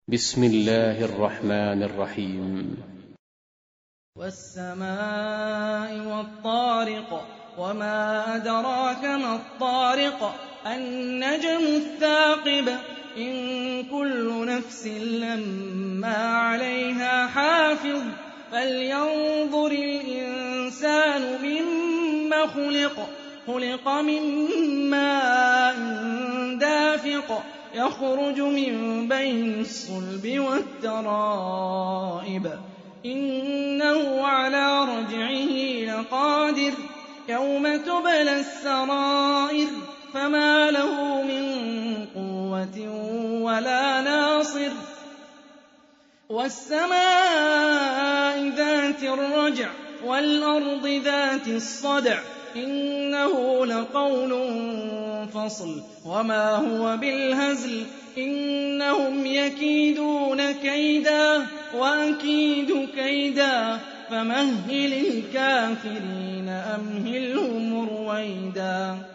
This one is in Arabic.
بسم الله الرحمن الرحيم. والسماء والطارق وما أدراك ما الطارق النجم الثاقب إن كل نفس لما عليها حافظ فلينظر الإنسان مما خلق من ماء دافق يخرج من بين الصلب والترائب إنه على رجعه لقادر يوم تبلى السرائر فما له من قوة ولا ناصر والسماء ذات الرجع والأرض ذات الصدع إنه لقول فصل وما هو بالهزل إنهم يكيدون كيدا وأكيد كيدا فمهل الكافرين أمهلهم رويدا.